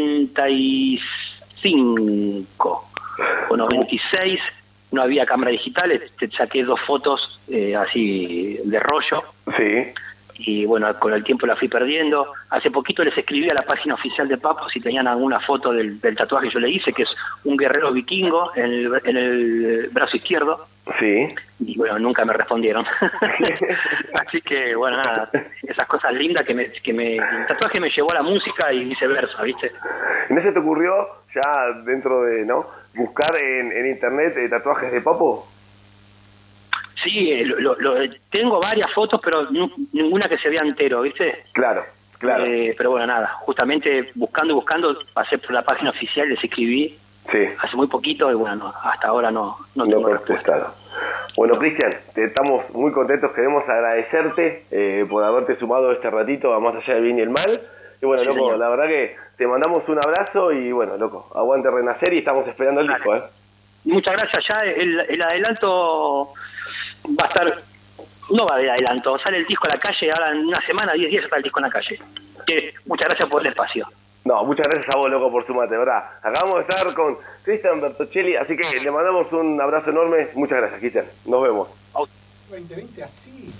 95 o 96, no había cámara digital, te saqué 2 fotos así de rollo. Sí. Y bueno, con el tiempo la fui perdiendo. Hace poquito les escribí a la página oficial de Papo si tenían alguna foto del tatuaje que yo le hice, que es un guerrero vikingo en el brazo izquierdo. Sí. Y bueno, nunca me respondieron. Así que bueno, nada, esas cosas lindas que el tatuaje me llevó a la música y viceversa, ¿viste? ¿Y no se te ocurrió ya dentro de, buscar en internet tatuajes de Papo? Sí, tengo varias fotos, pero ninguna que se vea entero, ¿viste? Claro. Pero bueno, nada, justamente buscando, pasé por la página oficial, les escribí hace muy poquito y bueno, hasta ahora no tengo respuesta. Bueno, Cristian, estamos muy contentos, queremos agradecerte por haberte sumado este ratito a Más Allá del Bien y el Mal. Y bueno, sí, loco, señor, la verdad que te mandamos un abrazo y bueno, loco, aguante Renacer y estamos esperando el disco, Muchas gracias, ya el adelanto va a estar, no va de adelanto, sale el disco a la calle, ahora en una semana, 10 días está el disco en la calle. Muchas gracias por el espacio. No, muchas gracias a vos, loco, por sumarte, ¿verdad? Acabamos de estar con Cristian Bertocelli, así que le mandamos un abrazo enorme. Muchas gracias, Cristian. Nos vemos. 2020 así.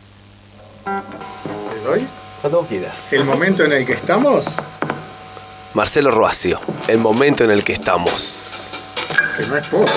¿Le doy? Cuando quieras. ¿El momento en el que estamos? Marcelo Roacio, el momento en el que estamos. Que no es poco.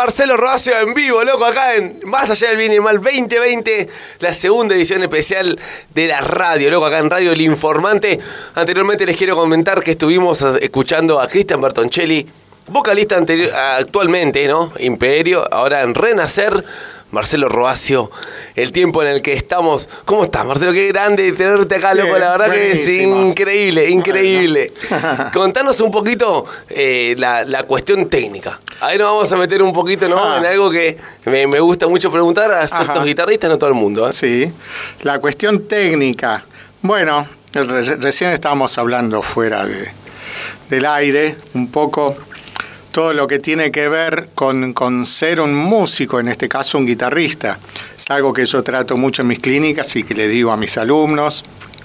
Marcelo Robacio en vivo, loco, acá en Más Allá del Bien y el Mal 2020, la segunda edición especial de la radio, loco, acá en Radio El Informante. Anteriormente les quiero comentar que estuvimos escuchando a Cristian Bertoncelli, vocalista actualmente, ¿no? Imperio, ahora en Renacer. Marcelo Robacio, el tiempo en el que estamos. ¿Cómo estás, Marcelo? Qué grande tenerte acá, loco. La verdad que es increíble. Bueno. Contanos un poquito la cuestión técnica. Ahí nos vamos a meter un poquito, ¿no? En algo que me gusta mucho preguntar a ciertos guitarristas, no todo el mundo. Sí, la cuestión técnica. Bueno, recién estábamos hablando fuera del aire un poco. Todo lo que tiene que ver con ser un músico, en este caso un guitarrista. Es algo que yo trato mucho en mis clínicas y que le digo a mis alumnos,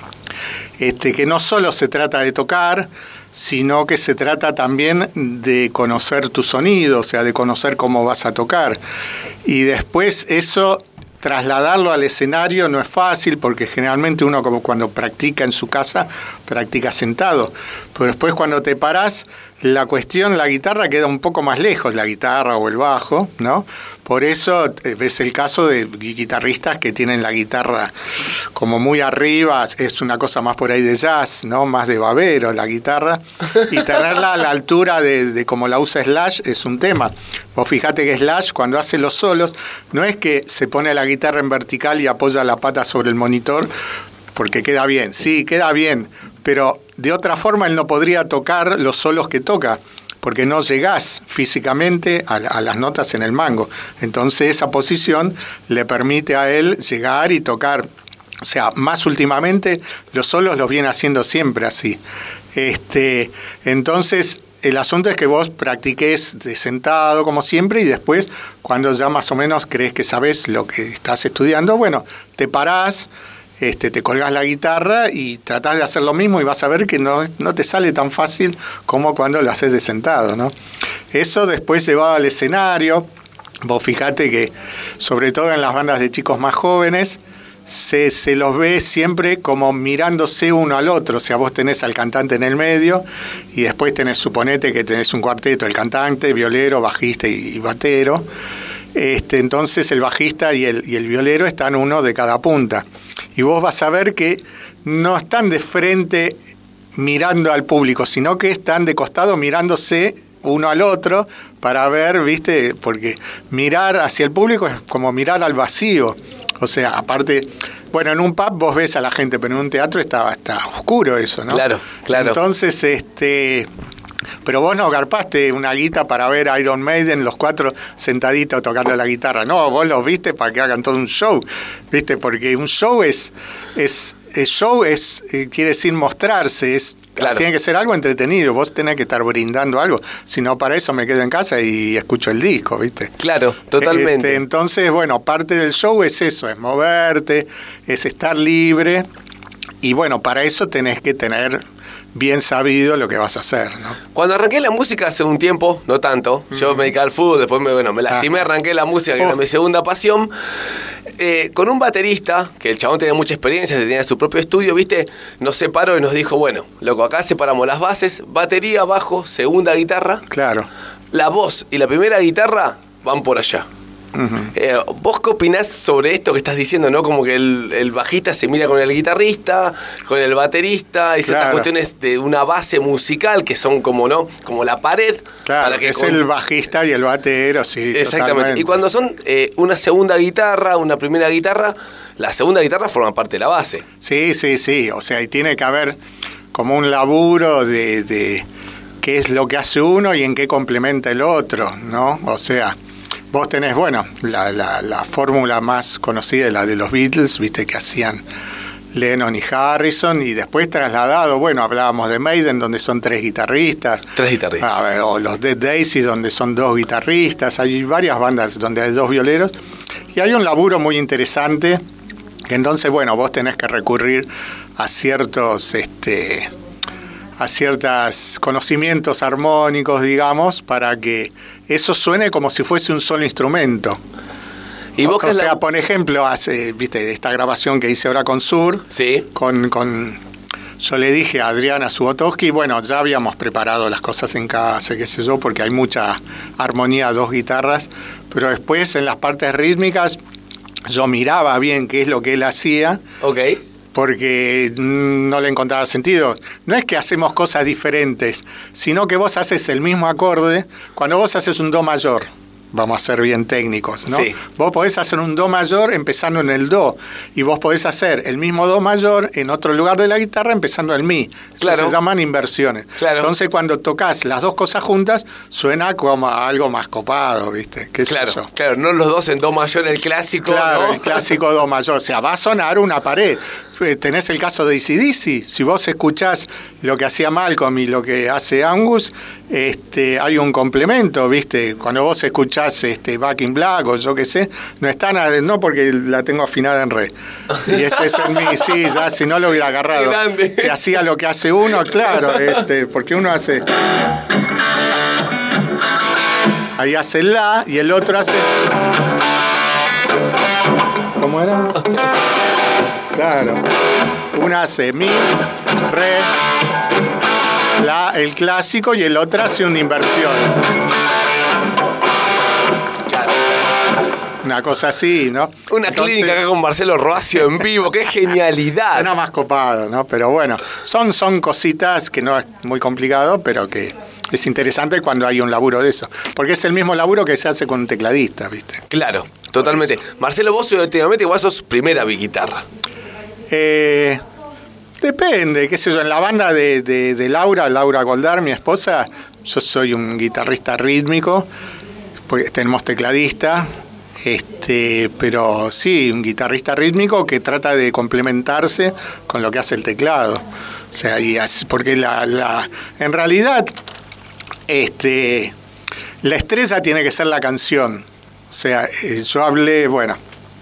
que no solo se trata de tocar, sino que se trata también de conocer tu sonido, o sea, de conocer cómo vas a tocar. Y después eso, trasladarlo al escenario no es fácil, porque generalmente uno, como cuando practica en su casa, practica sentado. Pero después cuando te parás, la guitarra queda un poco más lejos, la guitarra o el bajo, ¿no? Por eso ves el caso de guitarristas que tienen la guitarra como muy arriba, es una cosa más por ahí de jazz, ¿no? Más de babero la guitarra, y tenerla a la altura de como la usa Slash es un tema. Vos fijate que Slash, cuando hace los solos, no es que se pone la guitarra en vertical y apoya la pata sobre el monitor porque queda bien. Sí, queda bien, pero de otra forma él no podría tocar los solos que toca, porque no llegás físicamente a las notas en el mango. Entonces esa posición le permite a él llegar y tocar. O sea, más últimamente los solos los viene haciendo siempre así. Entonces el asunto es que vos practiques de sentado como siempre, y después cuando ya más o menos crees que sabés lo que estás estudiando, bueno, te parás, te colgás la guitarra y tratás de hacer lo mismo, y vas a ver que no te sale tan fácil como cuando lo haces de sentado, ¿no? Eso después llevado al escenario, vos fijate que sobre todo en las bandas de chicos más jóvenes se los ve siempre como mirándose uno al otro. O sea, vos tenés al cantante en el medio y después suponete que tenés un cuarteto, el cantante, violero, bajista y batero. Entonces el bajista y el violero están uno de cada punta. Y vos vas a ver que no están de frente mirando al público, sino que están de costado mirándose uno al otro para ver, ¿viste? Porque mirar hacia el público es como mirar al vacío. O sea, aparte, bueno, en un pub vos ves a la gente, pero en un teatro está oscuro eso, ¿no? Claro. Entonces, pero vos no garpaste una guita para ver a Iron Maiden, los cuatro sentaditos tocando la guitarra. No, vos los viste para que hagan todo un show, ¿viste? Porque un show quiere decir mostrarse, claro. Tiene que ser algo entretenido, vos tenés que estar brindando algo, si no, para eso me quedo en casa y escucho el disco, ¿viste? Claro, totalmente. Entonces, bueno, parte del show es eso, es moverte, es estar libre, y bueno, para eso tenés que tener bien sabido lo que vas a hacer, ¿no? Cuando arranqué la música hace un tiempo, no tanto, yo me dediqué al fútbol, después me lastimé, arranqué la música, que era mi segunda pasión, con un baterista, que el chabón tenía mucha experiencia, tenía su propio estudio, ¿viste? Nos separó y nos dijo, bueno, loco, acá separamos las bases, batería, bajo, segunda guitarra. Claro. La voz y la primera guitarra van por allá. Uh-huh. ¿Vos qué opinás sobre esto que estás diciendo, no? Como que el bajista se mira con el guitarrista, con el baterista, y ciertas cuestiones de una base musical que son como, ¿no? Como la pared. Claro, para que es el bajista y el batero, sí. Exactamente. Totalmente. Y cuando son una segunda guitarra, una primera guitarra, la segunda guitarra forma parte de la base. Sí. O sea, y tiene que haber como un laburo de qué es lo que hace uno y en qué complementa el otro, ¿no? O sea, vos tenés, bueno, la fórmula más conocida es la de los Beatles, viste, que hacían Lennon y Harrison, y después trasladado, bueno, hablábamos de Maiden, donde son tres guitarristas. O los Dead Daisies, donde son dos guitarristas. Hay varias bandas donde hay dos violeros. Y hay un laburo muy interesante, que entonces, bueno, vos tenés que recurrir a ciertos conocimientos armónicos, digamos, para que eso suene como si fuese un solo instrumento. Y vos, o sea, por ejemplo, viste esta grabación que hice ahora con Sur, sí, con yo le dije a Adriana Subotowski, bueno, ya habíamos preparado las cosas en casa, qué sé yo, porque hay mucha armonía, 2 guitarras, pero después en las partes rítmicas yo miraba bien qué es lo que él hacía. Ok. Porque no le encontraba sentido. No es que hacemos cosas diferentes, sino que vos haces el mismo acorde. Cuando vos haces un do mayor, vamos a ser bien técnicos, ¿no? Sí. Vos podés hacer un do mayor empezando en el do, y vos podés hacer el mismo do mayor en otro lugar de la guitarra empezando en mi. Eso claro. se llaman inversiones. Claro. Entonces cuando tocas las 2 cosas juntas, suena como algo más copado, ¿viste? ¿Qué es Claro, eso? claro, no los 2 en do mayor, el clásico. Claro, ¿no? el clásico do mayor. O sea, va a sonar una pared. Tenés el caso de AC/DC. Si vos escuchás lo que hacía Malcolm y lo que hace Angus, hay un complemento, ¿viste? Cuando vos escuchás Back in Black o yo qué sé, no está nada, no porque la tengo afinada en re. Y este es en mi, sí, ya si no lo hubiera agarrado. Que hacía lo que hace uno, claro, porque uno hace. Ahí hace la y el otro hace. ¿Cómo era? Claro. Una hace mi, re, la, el clásico, y el otro hace una inversión. Claro. Una cosa así, ¿no? Una clínica acá con Marcelo Roacio en vivo, qué genialidad. Suena más copado, ¿no? Pero bueno, son cositas que no es muy complicado, pero que es interesante cuando hay un laburo de eso. Porque es el mismo laburo que se hace con un tecladista, ¿viste? Claro, totalmente. Marcelo, vos últimamente igual sos primera guitarra. Depende, qué sé yo, en la banda de Laura Goldar, mi esposa, yo soy un guitarrista rítmico, porque tenemos tecladista, pero sí, un guitarrista rítmico que trata de complementarse con lo que hace el teclado. O sea, porque en realidad, la estrella tiene que ser la canción. O sea, yo hablé, bueno,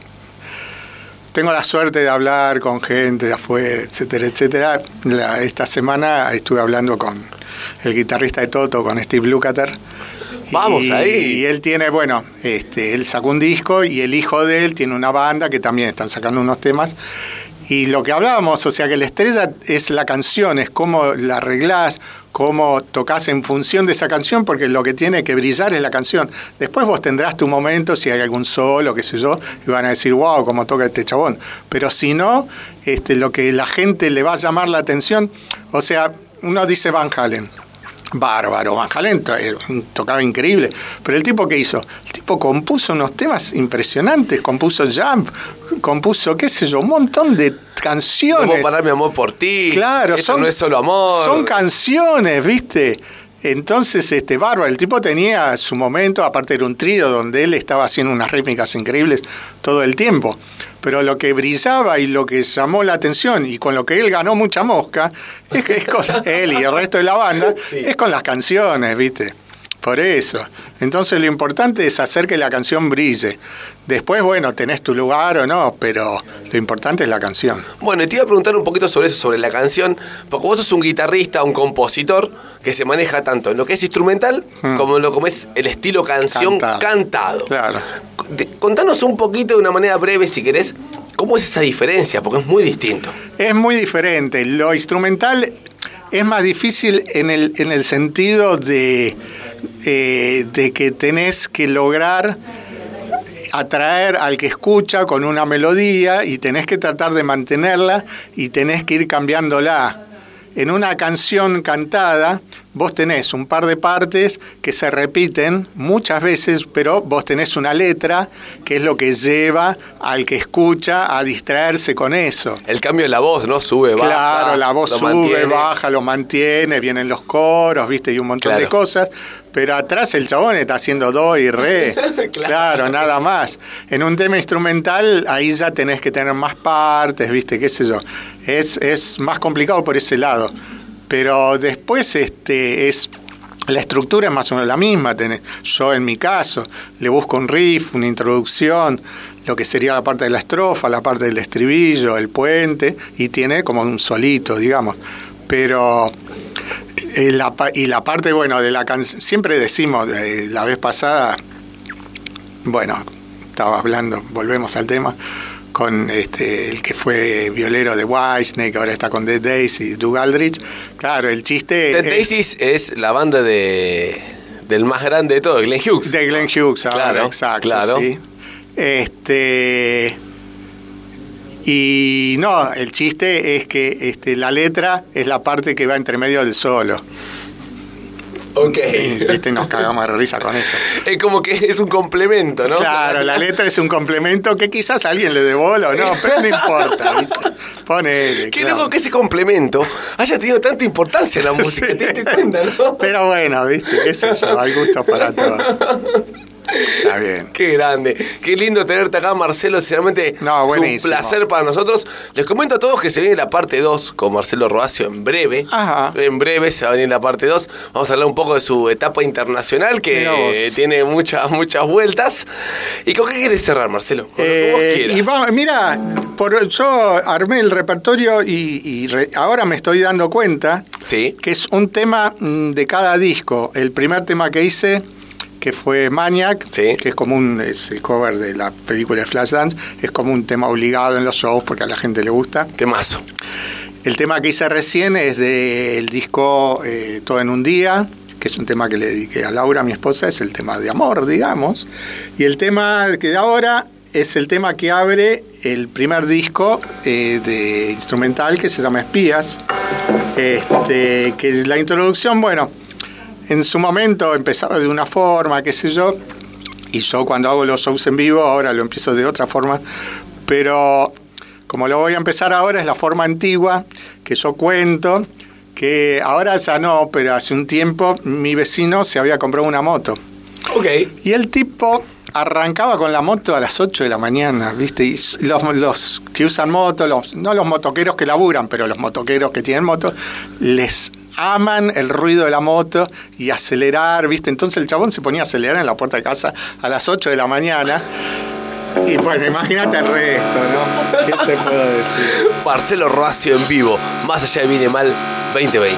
tengo la suerte de hablar con gente de afuera, etcétera, etcétera. Esta semana estuve hablando con el guitarrista de Toto, con Steve Lukather. Vamos ahí. Y él tiene, bueno, él sacó un disco y el hijo de él tiene una banda que también están sacando unos temas. Y lo que hablábamos, o sea que la estrella es la canción, es cómo la arreglás, cómo tocas en función de esa canción, porque lo que tiene que brillar es la canción. Después vos tendrás tu momento, si hay algún solo, qué sé yo, y van a decir, wow, cómo toca este chabón. Pero si no, lo que la gente le va a llamar la atención, o sea, uno dice Van Halen. Bárbaro, Van Halen tocaba increíble, pero el tipo, ¿qué hizo? El tipo compuso unos temas impresionantes, compuso Jump, compuso, qué sé yo, un montón de canciones. No puedo parar mi amor por ti. Claro, no es solo amor. Son canciones, ¿viste? Entonces, bárbaro, el tipo tenía su momento, aparte era un trío donde él estaba haciendo unas rítmicas increíbles todo el tiempo. Pero lo que brillaba y lo que llamó la atención y con lo que él ganó mucha mosca, es que es con él y el resto de la banda, sí, es con las canciones, ¿viste? Por eso. Entonces lo importante es hacer que la canción brille. Después, bueno, tenés tu lugar o no, pero lo importante es la canción. Bueno, y te iba a preguntar un poquito sobre eso, sobre la canción, porque vos sos un guitarrista, un compositor que se maneja tanto en lo que es instrumental como en lo que es el estilo canción cantado. Claro. Contanos un poquito de una manera breve, si querés, ¿cómo es esa diferencia? Porque es muy distinto. Es muy diferente. Lo instrumental es más difícil en el sentido de que tenés que lograr atraer al que escucha con una melodía y tenés que tratar de mantenerla y tenés que ir cambiándola. En una canción cantada vos tenés un par de partes que se repiten muchas veces, pero vos tenés una letra que es lo que lleva al que escucha a distraerse con eso. El cambio de la voz, ¿no? Sube, baja. Claro, la voz sube, mantiene, baja, lo mantiene, vienen los coros, ¿viste? Y un montón de cosas. Pero atrás el chabón está haciendo do y re. Claro, nada más. En un tema instrumental, ahí ya tenés que tener más partes, ¿viste? Qué sé yo. Es más complicado por ese lado. Pero después la estructura es más o menos la misma. Yo, en mi caso, le busco un riff, una introducción, lo que sería la parte de la estrofa, la parte del estribillo, el puente, y tiene como un solito, digamos. Pero la parte, bueno, de la canción, siempre decimos, la vez pasada, bueno, estaba hablando, volvemos al tema, con el que fue violero de Whitesnake, ahora está con Dead Daisies, Doug Aldrich. Claro, el chiste... Dead Daisies es la banda del más grande de todo, Glenn Hughes. De Glenn Hughes, ahora, claro, exacto, claro. Sí. Y no, el chiste es que la letra es la parte que va entre medio del solo. Ok. Nos cagamos de risa con eso. Es como que es un complemento, ¿no? Claro, la letra es un complemento que quizás a alguien le dé bola o no, pero no importa, ¿viste? Ponele. Qué loco que ese complemento haya tenido tanta importancia en la música, Sí. ¿te das cuenta, no? Pero bueno, ¿viste? Qué sé yo, hay gustos para todo. Está bien. Qué grande, qué lindo tenerte acá, Marcelo. Sinceramente No, es un buenísimo. placer para nosotros. Les comento a todos que se viene la parte 2 con Marcelo Roacio en breve. Ajá. En breve se va a venir la parte 2. Vamos a hablar un poco de su etapa internacional, que tiene muchas vueltas. ¿Y con qué quieres cerrar, Marcelo? Con lo que vos quieras. Mira, yo armé el repertorio y ahora me estoy dando cuenta Sí. que es un tema de cada disco. El primer tema que hice, que fue Maniac, Sí. que es el cover de la película de Flashdance, es como un tema obligado en los shows porque a la gente le gusta. Temazo. El tema que hice recién es del disco Todo en un Día, que es un tema que le dediqué a Laura, mi esposa, es el tema de amor, digamos. Y el tema que de ahora es el tema que abre el primer disco de instrumental, que se llama Espías. Que la introducción, bueno, en su momento empezaba de una forma, qué sé yo, y yo cuando hago los shows en vivo ahora lo empiezo de otra forma, pero como lo voy a empezar ahora es la forma antigua que yo cuento, que ahora ya no, pero hace un tiempo mi vecino se había comprado una moto. Ok. Y el tipo arrancaba con la moto a las 8 de la mañana, ¿viste? Y los que usan moto, no los motoqueros que laburan, pero los motoqueros que tienen moto, les aman el ruido de la moto y acelerar, ¿viste? Entonces el chabón se ponía a acelerar en la puerta de casa a las 8 de la mañana. Y bueno, imagínate el resto, ¿no? ¿Qué te puedo decir? Marcelo Roacio en vivo, Más allá de bien y mal 2020.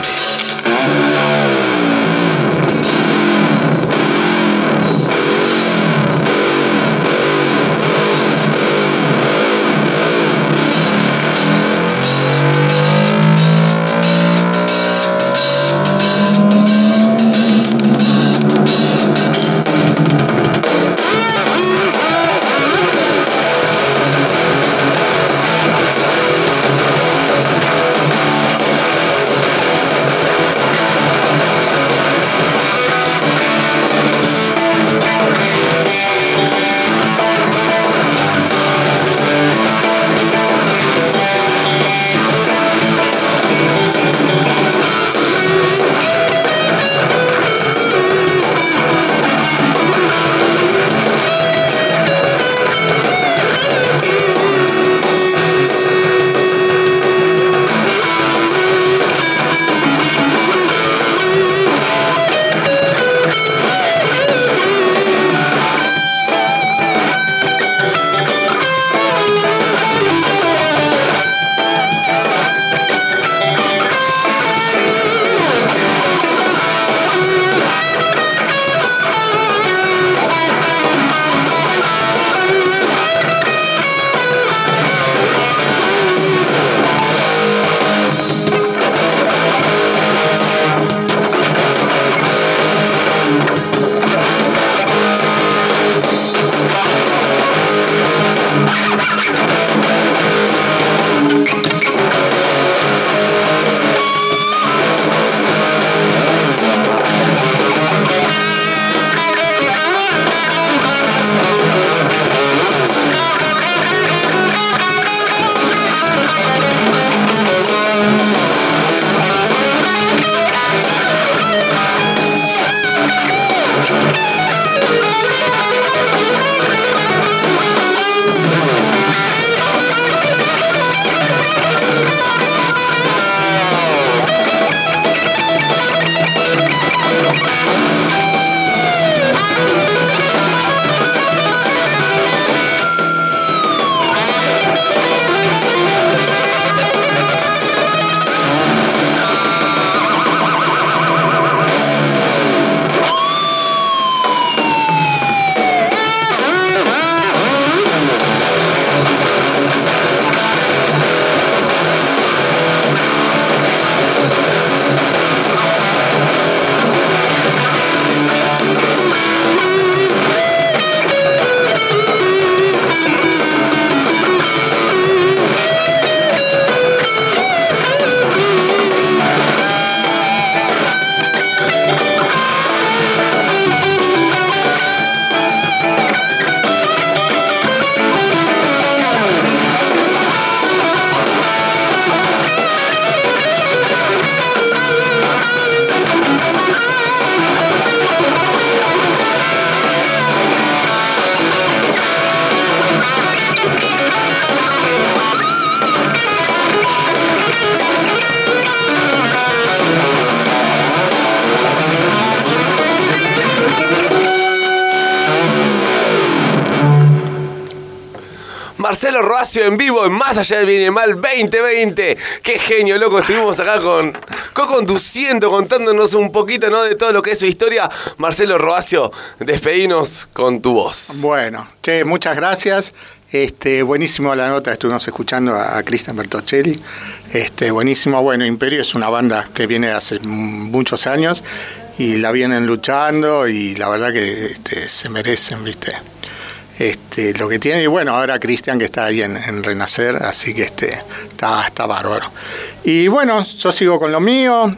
Marcelo Roacio en vivo en Más Allá del Bien y el Mal 2020. Qué genio, loco. Estuvimos acá conduciendo, contándonos un poquito, ¿no?, de todo lo que es su historia. Marcelo Roacio, despedinos con tu voz. Bueno, muchas gracias. Buenísimo la nota, estuvimos escuchando a Cristian Bertoncelli. Buenísimo. Bueno, Imperio es una banda que viene hace muchos años y la vienen luchando y la verdad que se merecen, ¿viste? Lo que tiene. Y bueno, ahora Cristian, que está ahí en Renacer, así que está bárbaro. Y bueno, yo sigo con lo mío.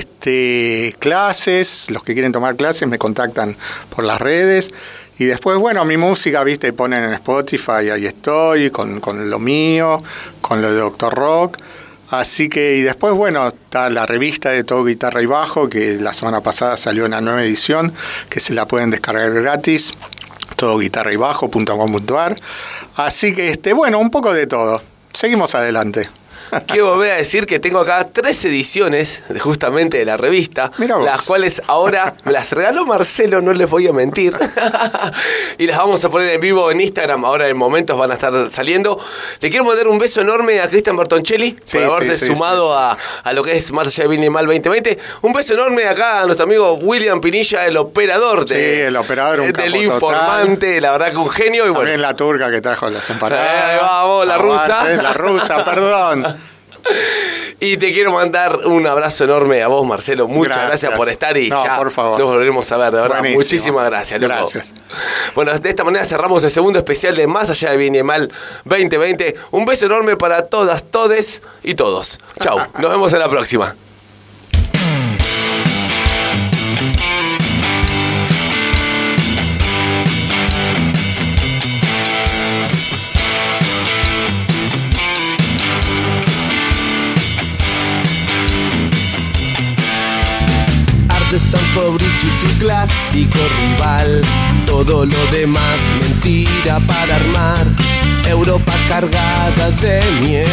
Clases, los que quieren tomar clases me contactan por las redes. Y después, bueno, mi música, ¿viste? Ponen en Spotify, ahí estoy, con lo mío, con lo de Doctor Rock. Así que, y después, bueno, está la revista de Todo Guitarra y Bajo, que la semana pasada salió una nueva edición, que se la pueden descargar gratis, todoguitarraybajo.com.ar. Así que, bueno, un poco de todo. Seguimos adelante. Quiero volver a decir que tengo acá 3 ediciones justamente de la revista, las cuales ahora me las regaló Marcelo, no les voy a mentir, y las vamos a poner en vivo en Instagram, ahora en momentos van a estar saliendo. Le quiero mandar un beso enorme a Cristian Bertoncelli por haberse sumado a lo que es Más Allá de Bien y Mal 2020. Un beso enorme acá a nuestro amigo William Pinilla, el operador el operador, un del informante, total. La verdad que un genio. Y también la turca que trajo las empanadas. Vamos, la rusa, perdón. Y te quiero mandar un abrazo enorme a vos, Marcelo. Muchas gracias por estar y ya por favor. Nos volveremos a ver, de verdad. Buenísimo. Muchísimas gracias, loco. Gracias. Bueno, de esta manera cerramos el segundo especial de Más Allá de Bien y Mal 2020. Un beso enorme para todas, todes y todos. Chau, nos vemos en la próxima. Stanford Bridge y su clásico rival. Todo lo demás mentira para armar Europa cargada de miedo.